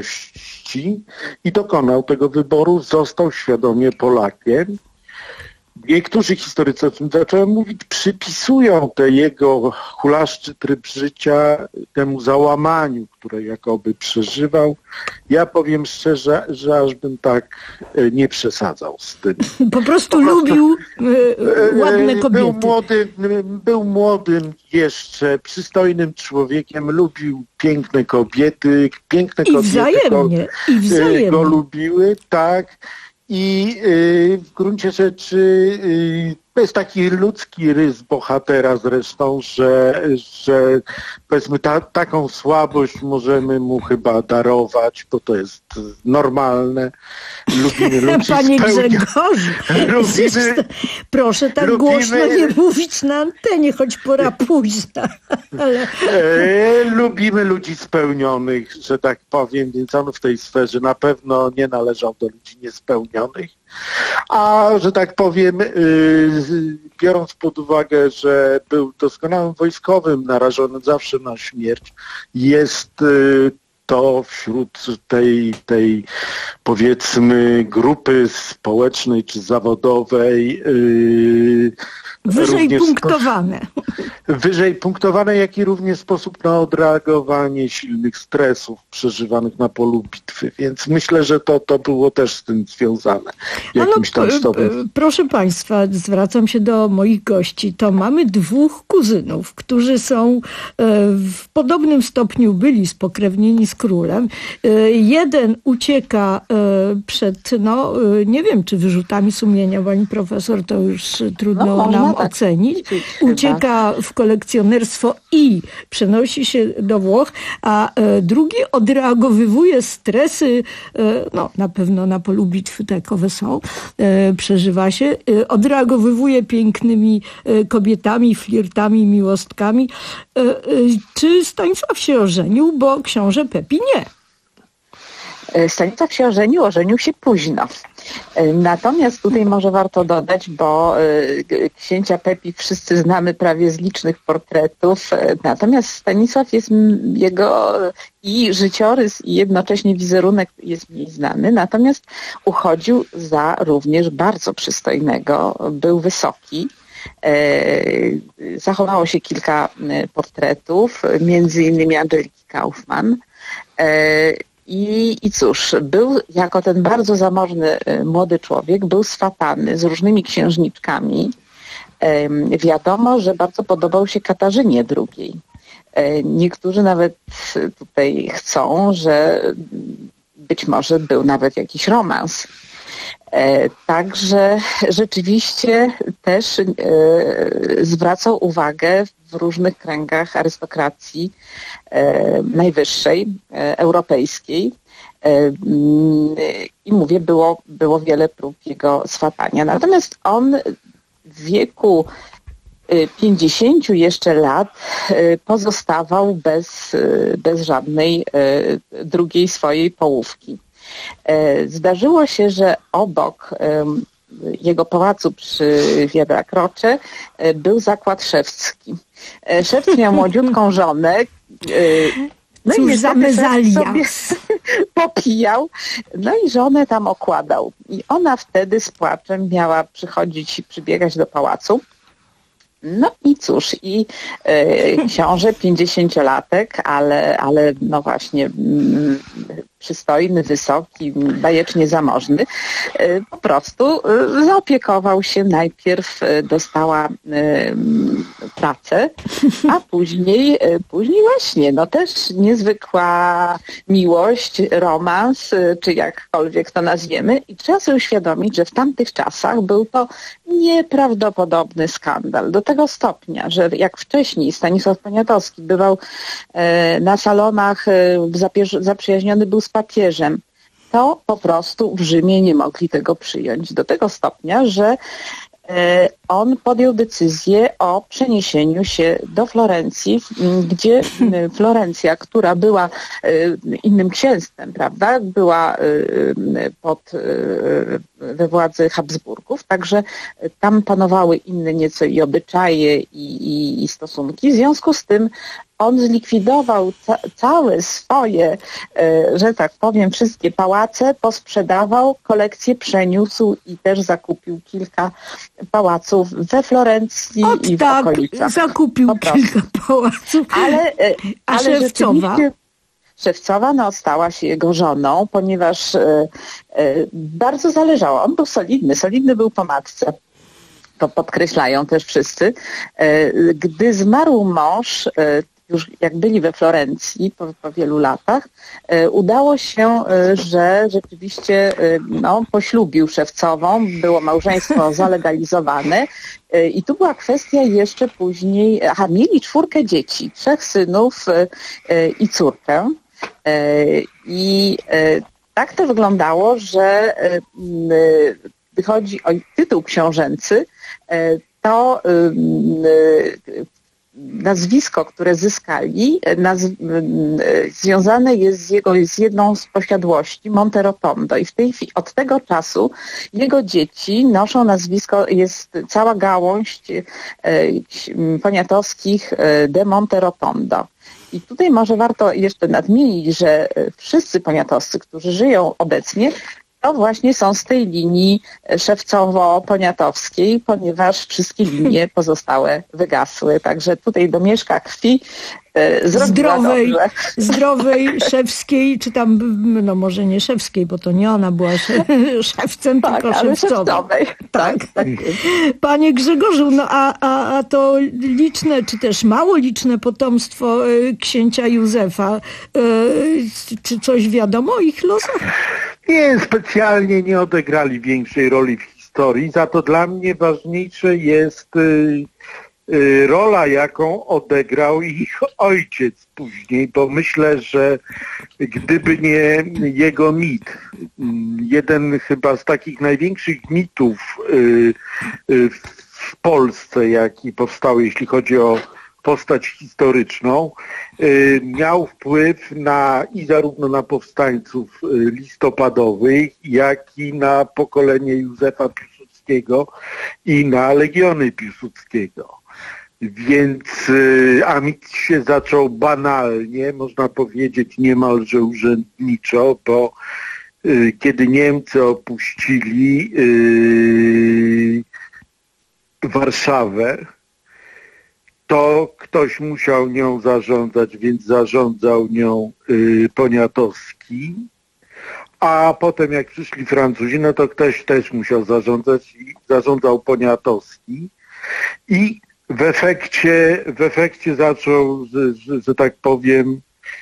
narodowości i dokonał tego wyboru, został świadomie Polakiem. niektórzy historycy, o czym zacząłem mówić, przypisują te jego hulaszczy tryb życia temu załamaniu, które jakoby przeżywał. Ja powiem szczerze, że aż bym tak nie przesadzał z tym. Po prostu po lubił prostu, ładne kobiety. Był młody, był młodym jeszcze, przystojnym człowiekiem, lubił piękne kobiety, piękne I kobiety wzajemnie, go, i wzajemnie. go lubiły, tak. I y, w gruncie rzeczy y, to jest taki ludzki rys bohatera zresztą, że, że powiedzmy ta, taką słabość możemy mu chyba darować, bo to jest normalne. Lubimy ludzi Panie spełnia... Grzegorzu, lubimy... proszę tak lubimy... głośno nie mówić na antenie, choć pora późna. Ale... E, lubimy ludzi spełnionych, że tak powiem, więc on w tej sferze na pewno nie należał do ludzi niespełnionych. A że tak powiem, yy, biorąc pod uwagę, że był doskonałym wojskowym, narażonym zawsze na śmierć, jest yy, to wśród tej, tej powiedzmy grupy społecznej czy zawodowej yy, wyżej punktowane. Wyżej punktowane, jak i również sposób na odreagowanie silnych stresów przeżywanych na polu bitwy. Więc myślę, że to, to było też z tym związane. Jakimś tam stopem. Proszę Państwa, zwracam się do moich gości. To mamy dwóch kuzynów, którzy są w podobnym stopniu byli spokrewnieni z królem. Jeden ucieka przed, no nie wiem, czy wyrzutami sumienia, pani profesor, to już trudno no, nam tak ocenić. Ucieka w kolekcjonerstwo i przenosi się do Włoch, a e, drugi odreagowywuje stresy, e, no na pewno na polu bitwy takowe są, e, przeżywa się, e, odreagowywuje pięknymi e, kobietami, flirtami, miłostkami. E, e, czy Stanisław się ożenił, bo książę Pepi nie? Stanisław się ożenił, ożenił się późno. Natomiast tutaj może warto dodać, bo księcia Pepi wszyscy znamy prawie z licznych portretów, natomiast Stanisław jest jego i życiorys i jednocześnie wizerunek jest mniej znany, natomiast uchodził za również bardzo przystojnego, był wysoki. Zachowało się kilka portretów, między innymi Angeliki Kaufmann. I, I cóż, był jako ten bardzo zamożny młody człowiek, był swatany z różnymi księżniczkami. E, wiadomo, że bardzo podobał się Katarzynie drugiej. E, niektórzy nawet tutaj chcą, że być może był nawet jakiś romans. E, także rzeczywiście też e, zwracał uwagę w różnych kręgach arystokracji e, najwyższej, e, europejskiej. E, I mówię, było, było wiele prób jego swatania. Natomiast on w wieku pięćdziesięciu jeszcze lat pozostawał bez, bez żadnej drugiej swojej połówki. Zdarzyło się, że obok jego pałacu przy Via Croce był zakład szewcki. Szewc miał młodziutką żonę, no Cóż i za mezalia. Popijał, no i żonę tam okładał. I ona wtedy z płaczem miała przychodzić i przybiegać do pałacu. No i cóż, i e, książę pięćdziesięciolatek, ale, ale no właśnie mm, przystojny, wysoki, bajecznie zamożny, e, po prostu e, zaopiekował się najpierw, e, dostała e, pracę, a później, e, później właśnie, no też niezwykła miłość, romans, e, czy jakkolwiek to nazwiemy. I trzeba sobie uświadomić, że w tamtych czasach był to nieprawdopodobny skandal. Do tego stopnia, że jak wcześniej Stanisław Poniatowski bywał e, na salonach, e, zaprzyjaźniony był z papieżem, to po prostu w Rzymie nie mogli tego przyjąć. Do tego stopnia, że e, on podjął decyzję o przeniesieniu się do Florencji, gdzie Florencja, która była e, innym księstwem, prawda, była e, pod e, we władzy Habsburgów, także tam panowały inne nieco i obyczaje i, i, i stosunki. W związku z tym on zlikwidował ca- całe swoje, że tak powiem, wszystkie pałace, posprzedawał, kolekcję przeniósł i też zakupił kilka pałaców we Florencji Ot, i w tak, okolicach. zakupił kilka pałaców. Ale, A ale Szewcowa? Szewcowa no, stała się jego żoną, ponieważ e, e, bardzo zależało. On był solidny, solidny był po matce. To podkreślają też wszyscy. E, gdy zmarł mąż, e, już jak byli we Florencji po, po wielu latach, e, udało się, e, że rzeczywiście e, no, poślubił Szewcową, było małżeństwo zalegalizowane e, i tu była kwestia jeszcze później, aha, mieli czwórkę dzieci, trzech synów e, e, i córkę. I tak to wyglądało, że gdy chodzi o tytuł książęcy, to nazwisko, które zyskali, naz- związane jest z jego z jedną z posiadłości, Monterotondo. I w tej chwili, od tego czasu jego dzieci noszą nazwisko, jest cała gałąź poniatowskich de Monterotondo. I tutaj może warto jeszcze nadmienić, że wszyscy poniatowscy, którzy żyją obecnie, to właśnie są z tej linii szewcowo-poniatowskiej, ponieważ wszystkie linie pozostałe wygasły. Także tutaj domieszka krwi e, zdrowej, dobrze. zdrowej, szewskiej, czy tam, no może nie szewskiej, bo to nie ona była sze, szewcem, tak, tylko ale szewcowej. Tak, tak. Panie Grzegorzu, no a, a, a to liczne, czy też mało liczne potomstwo y, księcia Józefa, y, czy coś wiadomo o ich losach? Nie, specjalnie nie odegrali większej roli w historii, za to dla mnie ważniejsze jest y, y, rola, jaką odegrał ich ojciec później, bo myślę, że gdyby nie jego mit, jeden chyba z takich największych mitów y, y, w Polsce, jaki powstał, jeśli chodzi o postać historyczną, y, miał wpływ na i zarówno na powstańców y, listopadowych, jak i na pokolenie Józefa Piłsudskiego i na legiony Piłsudskiego. Więc y, a mit się zaczął banalnie, można powiedzieć niemalże urzędniczo, bo y, kiedy Niemcy opuścili y, Warszawę, to ktoś musiał nią zarządzać, więc zarządzał nią y, Poniatowski, a potem jak przyszli Francuzi, no to ktoś też musiał zarządzać i zarządzał Poniatowski i w efekcie, w efekcie zaczął, że, że, że tak powiem,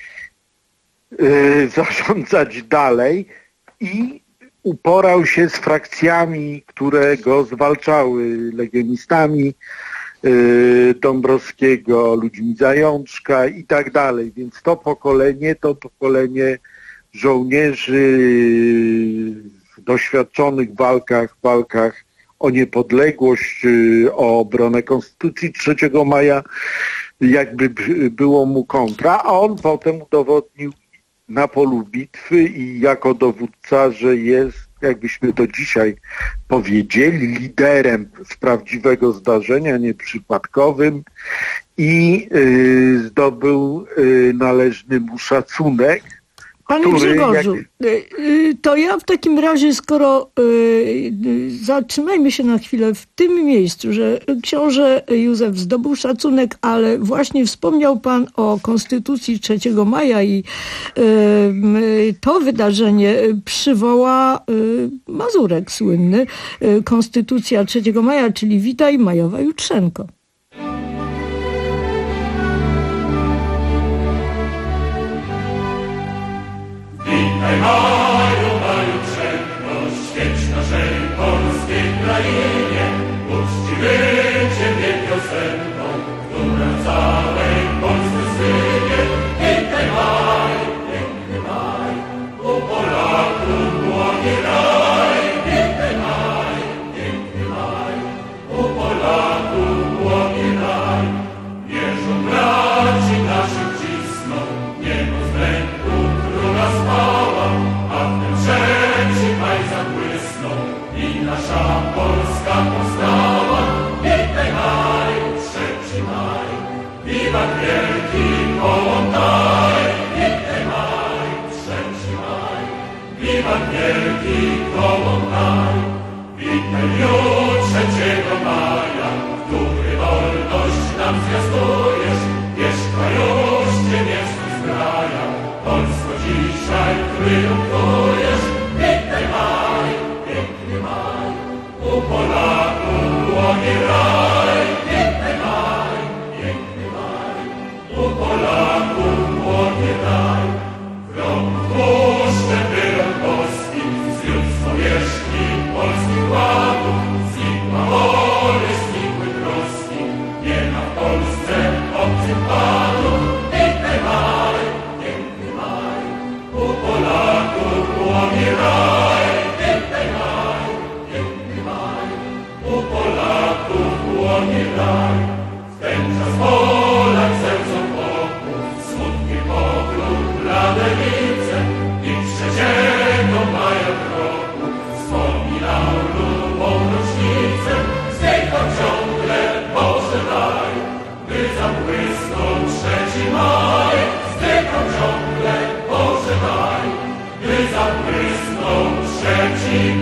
y, zarządzać dalej i uporał się z frakcjami, które go zwalczały, legionistami Dąbrowskiego, ludźmi Zajączka i tak dalej. Więc to pokolenie, to pokolenie żołnierzy w doświadczonych walkach, walkach o niepodległość, o obronę Konstytucji trzeciego maja, jakby było mu kontra, a on potem udowodnił na polu bitwy i jako dowódca, że jest, jakbyśmy to dzisiaj powiedzieli, liderem z prawdziwego zdarzenia, nieprzypadkowym i y, zdobył y, należny mu szacunek. Panie który, Grzegorzu, jak... to ja w takim razie, skoro y, zatrzymajmy się na chwilę w tym miejscu, że książę Józef zdobył szacunek, ale właśnie wspomniał pan o Konstytucji trzeciego maja i y, y, to wydarzenie przywoła y, Mazurek słynny, y, Konstytucja trzeciego maja, czyli Witaj Majowa Jutrzenko. Witaj maju, maju Jutrzenko, świeć naszej polskiej krainie, uczciwy Ciebie piosenką, która całej Polsce słynie. Witaj maj, piękny maj, u Polaków młody raj. Witaj maj, piękny maj, u Polaków młody nam zwiastujesz, jeszcze już Cię nie zgraja. Polsko dzisiaj triumfujesz, piękny maj, piękny maj, u Polaków łonie raj, piękny maj, piękny maj, u Polaków łonie raj. Wrąg tłuszcze wyrok boski, zwiódł z powierzchni polskich ładów, znikła woli, znikły troski, nie ma w Polsce obcych panów. Piękny maj, piękny maj, u Polaków łonie raj, piękny maj, piękny maj, u Polaków łonie raj. W ten czas Polak zełzą wokół, smutnie poklął blade lice i trzeciego maja w roku wspominał lubą rocznicę. Zdychał ciągle Boże daj, by zabłysnął trzeci maj. Zdychał ciągle Boże daj, by zabłysnął trzeci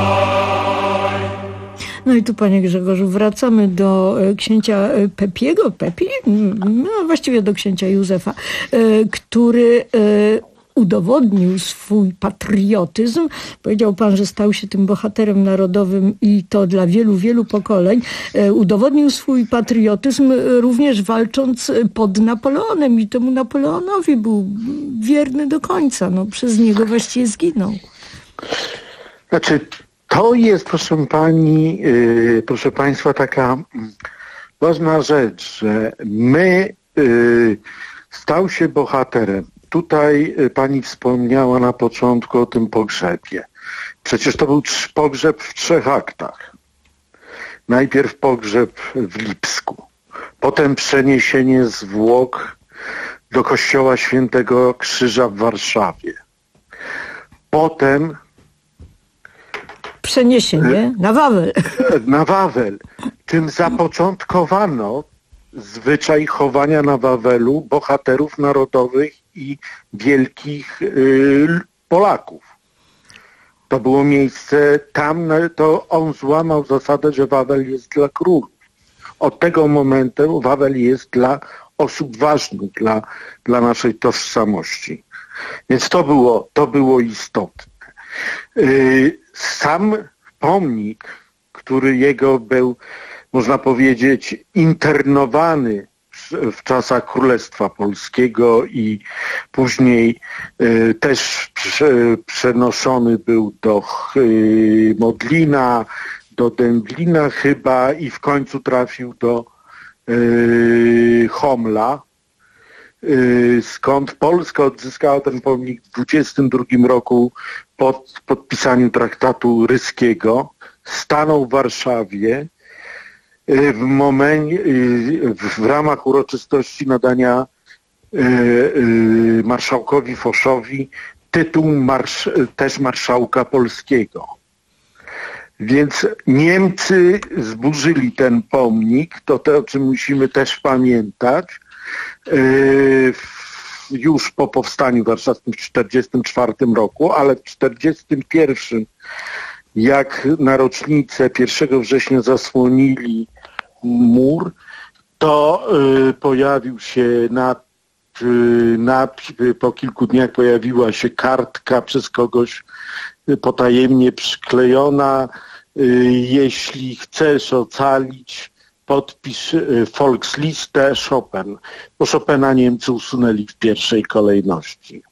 maj. No i tu, panie Grzegorzu, wracamy do e, księcia e, Pepiego, Pepi, no właściwie do księcia Józefa, e, który e, udowodnił swój patriotyzm. Powiedział pan, że stał się tym bohaterem narodowym i to dla wielu, wielu pokoleń. E, udowodnił swój patriotyzm e, również walcząc pod Napoleonem i temu Napoleonowi był wierny do końca. No, przez niego właściwie zginął. Znaczy, to jest, proszę pani, yy, proszę państwa, taka ważna rzecz, że my yy, stał się bohaterem. Tutaj yy, pani wspomniała na początku o tym pogrzebie. Przecież to był trz- pogrzeb w trzech aktach. Najpierw pogrzeb w Lipsku, potem przeniesienie zwłok do kościoła Świętego Krzyża w Warszawie. Potem Przeniesienie na Wawel. Na Wawel. Tym zapoczątkowano zwyczaj chowania na Wawelu bohaterów narodowych i wielkich y, Polaków. To było miejsce, tam to on złamał zasadę, że Wawel jest dla królów. Od tego momentu Wawel jest dla osób ważnych, dla, dla naszej tożsamości. Więc to było, to było istotne. Y, Sam pomnik, który jego był, można powiedzieć, internowany w czasach Królestwa Polskiego i później y, też prze, przenoszony był do y, Modlina, do Dęblina chyba i w końcu trafił do y, Homla. Skąd Polska odzyskała ten pomnik w dwudziestym drugim roku po podpisaniu traktatu ryskiego. Stanął w Warszawie w momencie, w ramach uroczystości nadania marszałkowi Foszowi tytuł marsz, też marszałka polskiego. Więc Niemcy zburzyli ten pomnik, to to, o czym musimy też pamiętać. Już po powstaniu warszawskim w tysiąc dziewięćset czterdziestym czwartym roku, ale w tysiąc dziewięćset czterdziestym pierwszym, jak na rocznicę pierwszego września zasłonili mur, to y, pojawił się na, y, na, po kilku dniach pojawiła się kartka przez kogoś y, potajemnie przyklejona. Y, jeśli chcesz ocalić, podpisz y, Volkslistę Chopin, bo Chopina Niemcy usunęli w pierwszej kolejności.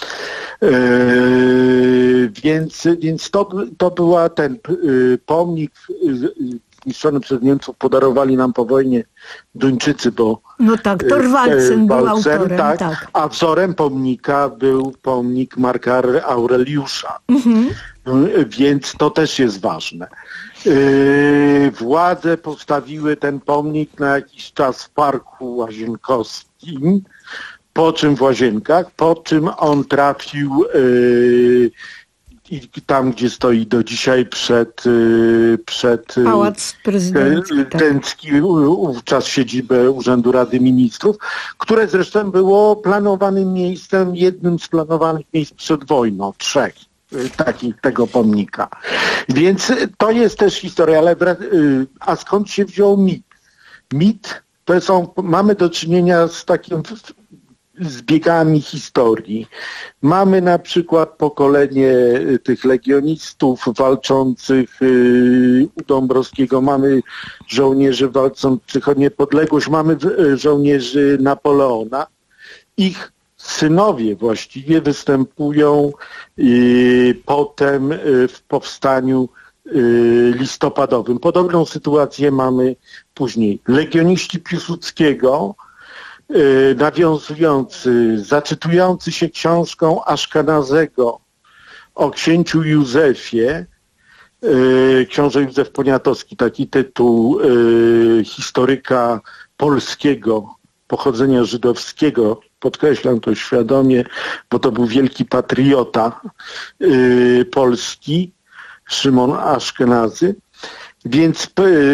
Yy, więc więc to, to była ten y, pomnik zniszczony przez Niemców, podarowali nam po wojnie Duńczycy, bo no tak, Thorwaldsen był Bautzen, autorem, tak, tak. A wzorem pomnika był pomnik Marka Aureliusza. Mhm. Yy, więc to też jest ważne. Yy, władze postawiły ten pomnik na jakiś czas w Parku Łazienkowskim, po czym w Łazienkach, po czym on trafił yy, i tam, gdzie stoi do dzisiaj przed, yy, przed Pałac Prezydencki, prezydencki tak. Wówczas siedzibę Urzędu Rady Ministrów, które zresztą było planowanym miejscem, jednym z planowanych miejsc przed wojną, trzech takich tego pomnika. Więc to jest też historia, ale yy, a skąd się wziął mit? Mit to są, mamy do czynienia z takim zbiegami historii. Mamy na przykład pokolenie tych legionistów walczących u Dąbrowskiego, mamy żołnierzy walczących o niepodległość, mamy żołnierzy Napoleona. Ich synowie właściwie występują potem w powstaniu listopadowym. Podobną sytuację mamy później. Legioniści Piłsudskiego, nawiązujący, zaczytujący się książką Aszkenazego o księciu Józefie, książę Józef Poniatowski, taki tytuł historyka polskiego, pochodzenia żydowskiego, podkreślam to świadomie, bo to był wielki patriota Polski, Szymon Aszkenazy, więc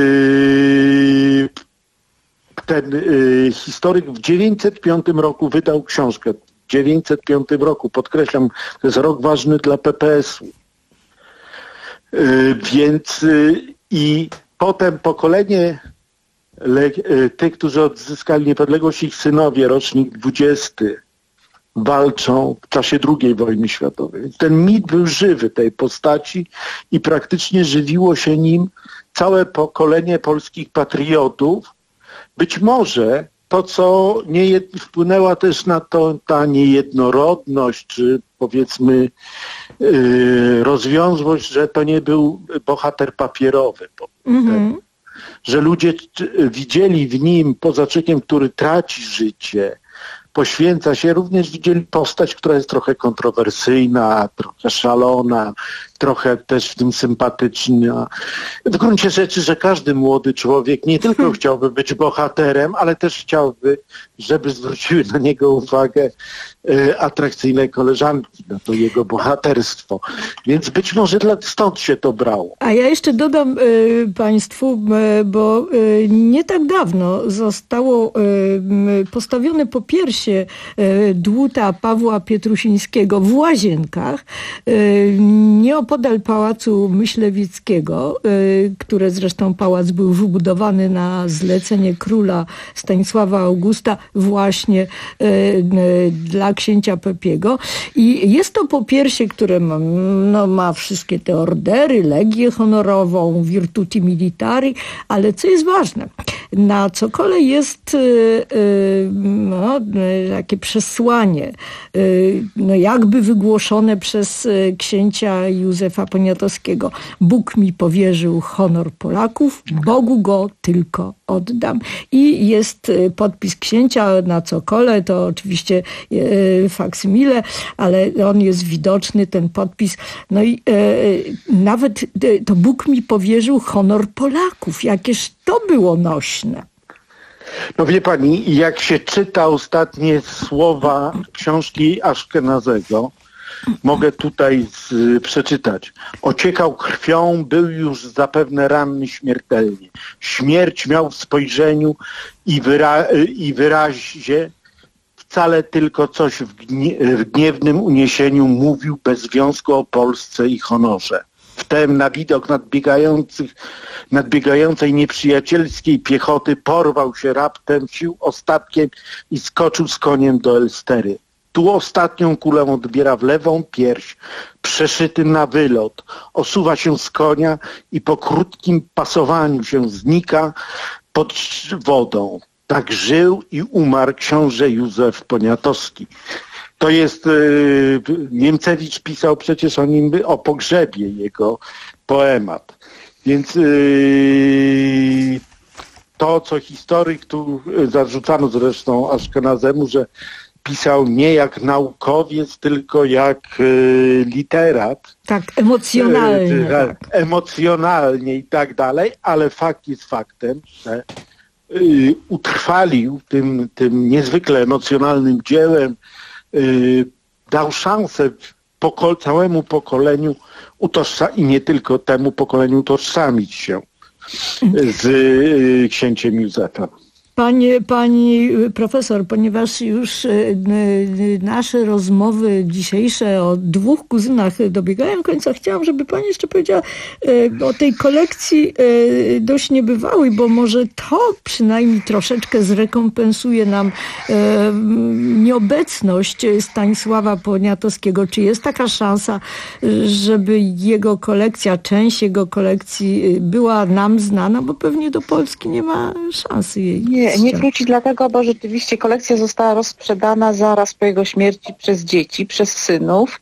ten y, historyk w dziewięćset piątym roku wydał książkę. W dziewięćset piątym roku, podkreślam, to jest rok ważny dla P P S u. Y, więc y, i potem pokolenie le, y, tych, którzy odzyskali niepodległość, ich synowie, rocznik dwudziesty, walczą w czasie drugiej wojny światowej. Ten mit był żywy tej postaci i praktycznie żywiło się nim całe pokolenie polskich patriotów. Być może to, co nie wpłynęła też na to ta niejednorodność, czy powiedzmy yy, rozwiązłość, że to nie był bohater papierowy. Mm-hmm. Że ludzie widzieli w nim, poza człowiekiem, który traci życie, poświęca się, również widzieli postać, która jest trochę kontrowersyjna, trochę szalona, trochę też w tym sympatyczna. W gruncie rzeczy, że każdy młody człowiek nie tylko chciałby być bohaterem, ale też chciałby, żeby zwróciły na niego uwagę e, atrakcyjne koleżanki, na to jego bohaterstwo. Więc być może dla, stąd się to brało. A ja jeszcze dodam y, Państwu, y, bo y, nie tak dawno zostało y, postawione popiersie y, dłuta Pawła Pietrusińskiego w Łazienkach, y, nieopodal Pałacu Myślewickiego, y, które zresztą pałac był wybudowany na zlecenie króla Stanisława Augusta właśnie y, y, dla księcia Pepiego. I jest to popiersie, które ma, no, ma wszystkie te ordery, legię honorową, virtuti militari, ale co jest ważne, na cokole jest y, y, no, y, takie przesłanie, y, no, jakby wygłoszone przez y, księcia Józefa Poniatowskiego. Bóg mi powierzył honor Polaków, Bogu go tylko oddam. I jest y, podpis księcia na cokole, to oczywiście y, faksymile, ale on jest widoczny, ten podpis. No i y, nawet y, to Bóg mi powierzył honor Polaków. Jakież to było nośne. No wie pani, jak się czyta ostatnie słowa książki Aszkenazego, mogę tutaj z, przeczytać. Ociekał krwią, był już zapewne ranny śmiertelnie. Śmierć miał w spojrzeniu i, wyra- i wyrazie, wcale tylko coś w, gnie- w gniewnym uniesieniu mówił bez związku o Polsce i honorze. Wtem na widok nadbiegających, nadbiegającej nieprzyjacielskiej piechoty porwał się raptem sił ostatkiem i skoczył z koniem do Elstery. Tu ostatnią kulę odbiera w lewą pierś, przeszyty na wylot. Osuwa się z konia i po krótkim pasowaniu się znika pod wodą. Tak żył i umarł książę Józef Poniatowski. To jest, y, Niemcewicz pisał przecież o nim, o pogrzebie jego poemat. Więc y, to, co historyk tu zarzucano zresztą Aszkenazemu, że pisał nie jak naukowiec, tylko jak y, literat. Tak, emocjonalnie. Y, tak. Emocjonalnie i tak dalej, ale fakt jest faktem, że y, utrwalił tym, tym niezwykle emocjonalnym dziełem, y, dał szansę poko- całemu pokoleniu utożsa- i nie tylko temu pokoleniu utożsamić się z y, księciem Józefem. Panie, pani profesor, ponieważ już nasze rozmowy dzisiejsze o dwóch kuzynach dobiegają końca, chciałam, żeby pani jeszcze powiedziała o tej kolekcji dość niebywałej, bo może to przynajmniej troszeczkę zrekompensuje nam nieobecność Stanisława Poniatowskiego. Czy jest taka szansa, żeby jego kolekcja, część jego kolekcji była nam znana, bo pewnie do Polski nie ma szansy jej. Nie, nie wróci dlatego, bo rzeczywiście kolekcja została rozsprzedana zaraz po jego śmierci przez dzieci, przez synów.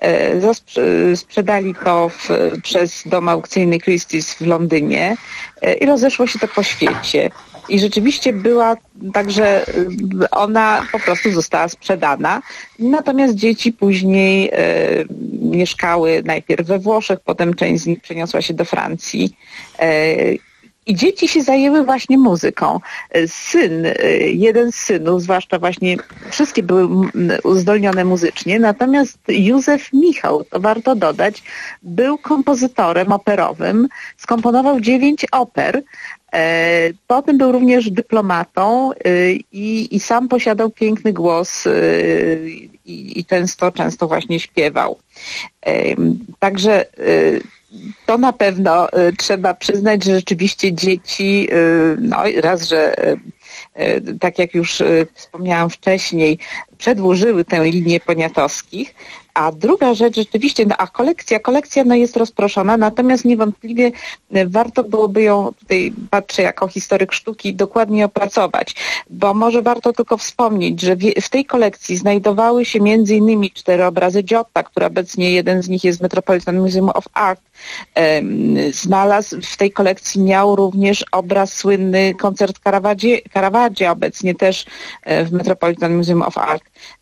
E, sprzedali to w, przez dom aukcyjny Christie's w Londynie e, i rozeszło się to po świecie. I rzeczywiście była, także ona po prostu została sprzedana. Natomiast dzieci później e, mieszkały najpierw we Włoszech, potem część z nich przeniosła się do Francji. E, I dzieci się zajęły właśnie muzyką. Syn, jeden z synów, zwłaszcza właśnie, wszystkie były uzdolnione muzycznie, natomiast Józef Michał, to warto dodać, był kompozytorem operowym, skomponował dziewięć oper, potem był również dyplomatą i, i sam posiadał piękny głos i, i często, często właśnie śpiewał. Także to na pewno y, trzeba przyznać, że rzeczywiście dzieci, y, no raz, że y, y, tak jak już y, wspomniałam wcześniej, przedłużyły tę linię Poniatowskich, a druga rzecz rzeczywiście, no a kolekcja, kolekcja no jest rozproszona, natomiast niewątpliwie warto byłoby ją, tutaj patrzę jako historyk sztuki, dokładnie opracować, bo może warto tylko wspomnieć, że w tej kolekcji znajdowały się między innymi cztery obrazy Giotta, który obecnie jeden z nich jest w Metropolitan Museum of Art. Znalazł w tej kolekcji, miał również obraz słynny koncert Caravaggia, obecnie też w Metropolitan Museum of Art.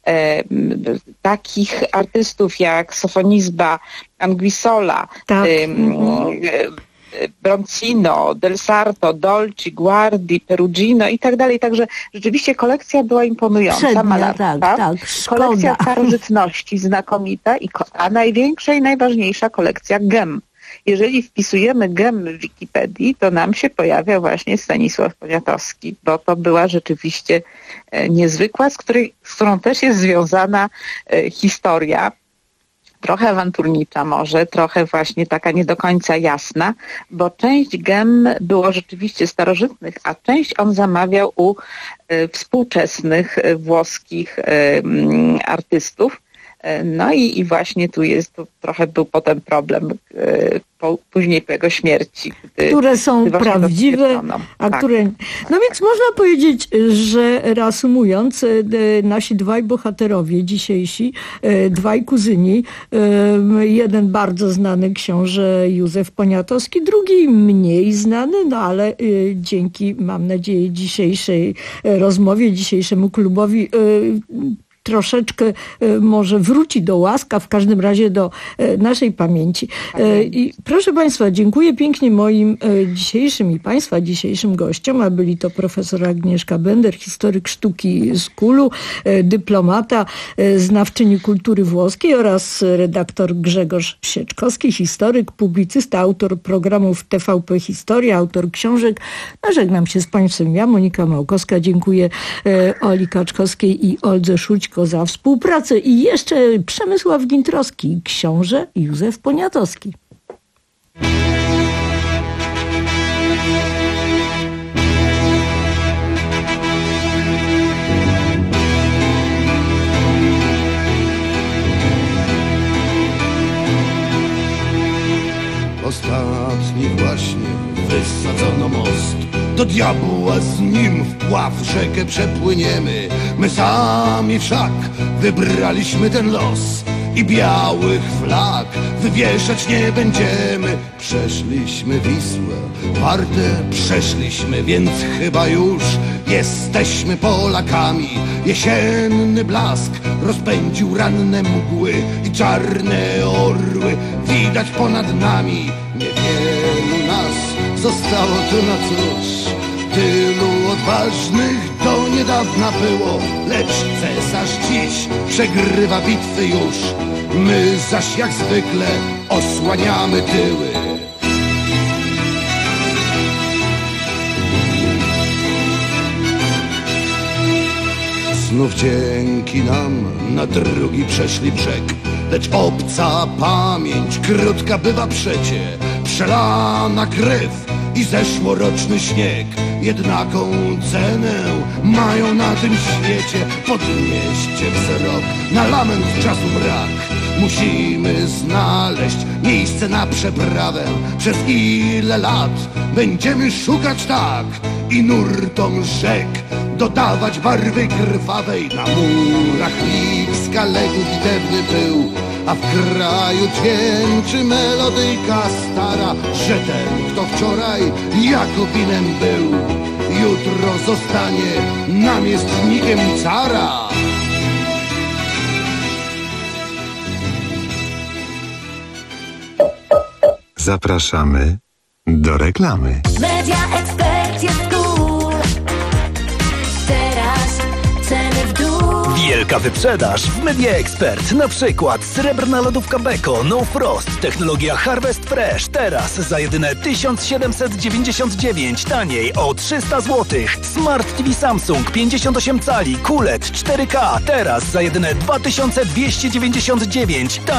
Takich artystów jak Sofonisba, Anguissola, tak. Bronzino, Del Sarto, Dolci, Guardi, Perugino i tak dalej. Także rzeczywiście kolekcja była imponująca. Przednia, malarska. tak, tak, szkoda. Kolekcja starożytności znakomita, i ko- a największa i najważniejsza kolekcja gem. Jeżeli wpisujemy gem w Wikipedii, to nam się pojawia właśnie Stanisław Poniatowski, bo to była rzeczywiście e, niezwykła, z, której, z którą też jest związana e, historia, trochę awanturnicza może, trochę właśnie taka nie do końca jasna, bo część gem było rzeczywiście starożytnych, a część on zamawiał u e, współczesnych e, włoskich e, m, artystów. No i, i właśnie tu jest, tu trochę był potem problem e, po, później po jego śmierci. Gdy, które są gdy prawdziwe, a tak. które... No więc można powiedzieć, że reasumując, nasi dwaj bohaterowie dzisiejsi, dwaj kuzyni, jeden bardzo znany książę Józef Poniatowski, drugi mniej znany, no ale dzięki, mam nadzieję, dzisiejszej rozmowie, dzisiejszemu klubowi troszeczkę może wróci do łaska, w każdym razie do naszej pamięci. I proszę Państwa, dziękuję pięknie moim dzisiejszym i Państwa dzisiejszym gościom, a byli to profesor Agnieszka Bender, historyk sztuki z Kulu, dyplomata, znawczyni kultury włoskiej oraz redaktor Grzegorz Sieczkowski, historyk, publicysta, autor programów T V P Historia, autor książek. No, żegnam się z Państwem ja, Monika Małkowska. Dziękuję Oli Kaczkowskiej i Oldze Szućko za współpracę i jeszcze Przemysław Gintrowski, książę Józef Poniatowski. Ostatni właśnie wysadzono most. Do diabła z nim wpław rzekę przepłyniemy. My sami wszak wybraliśmy ten los i białych flag wywieszać nie będziemy. Przeszliśmy Wisłę, Wartę przeszliśmy, więc chyba już jesteśmy Polakami. Jesienny blask rozpędził ranne mgły i czarne orły widać ponad nami. Niewielu nas zostało tu na cóż. Tylu odważnych do niedawna było, lecz cesarz dziś przegrywa bitwy już. My zaś jak zwykle osłaniamy tyły. znów dzięki nam na drugi przeszli brzeg. Lecz obca pamięć krótka bywa przecie, przelana krew i zeszłoroczny śnieg. Jednaką cenę mają na tym świecie. Podnieście wzrok na lament czasu brak. Musimy znaleźć miejsce na przeprawę. Przez ile lat będziemy szukać tak i nurtom rzek dodawać barwy krwawej. Na murach Lipska legł bitewny pył, a w kraju dźwięczy melodyjka stara, że ten, kto wczoraj Jakubinem był, jutro zostanie namiestnikiem cara. Zapraszamy do reklamy. Media Expert jest cool. Teraz ceny w dół. Wielka wyprzedaż w Media Expert. Na przykład srebrna lodówka Beko No Frost, technologia Harvest Fresh. Teraz za jedyne tysiąc siedemset dziewięćdziesiąt dziewięć, taniej o trzysta złotych. Smart T V Samsung pięćdziesiąt osiem cali, Q L E D cztery K. Teraz za jedyne dwa tysiące dwieście dziewięćdziesiąt dziewięć.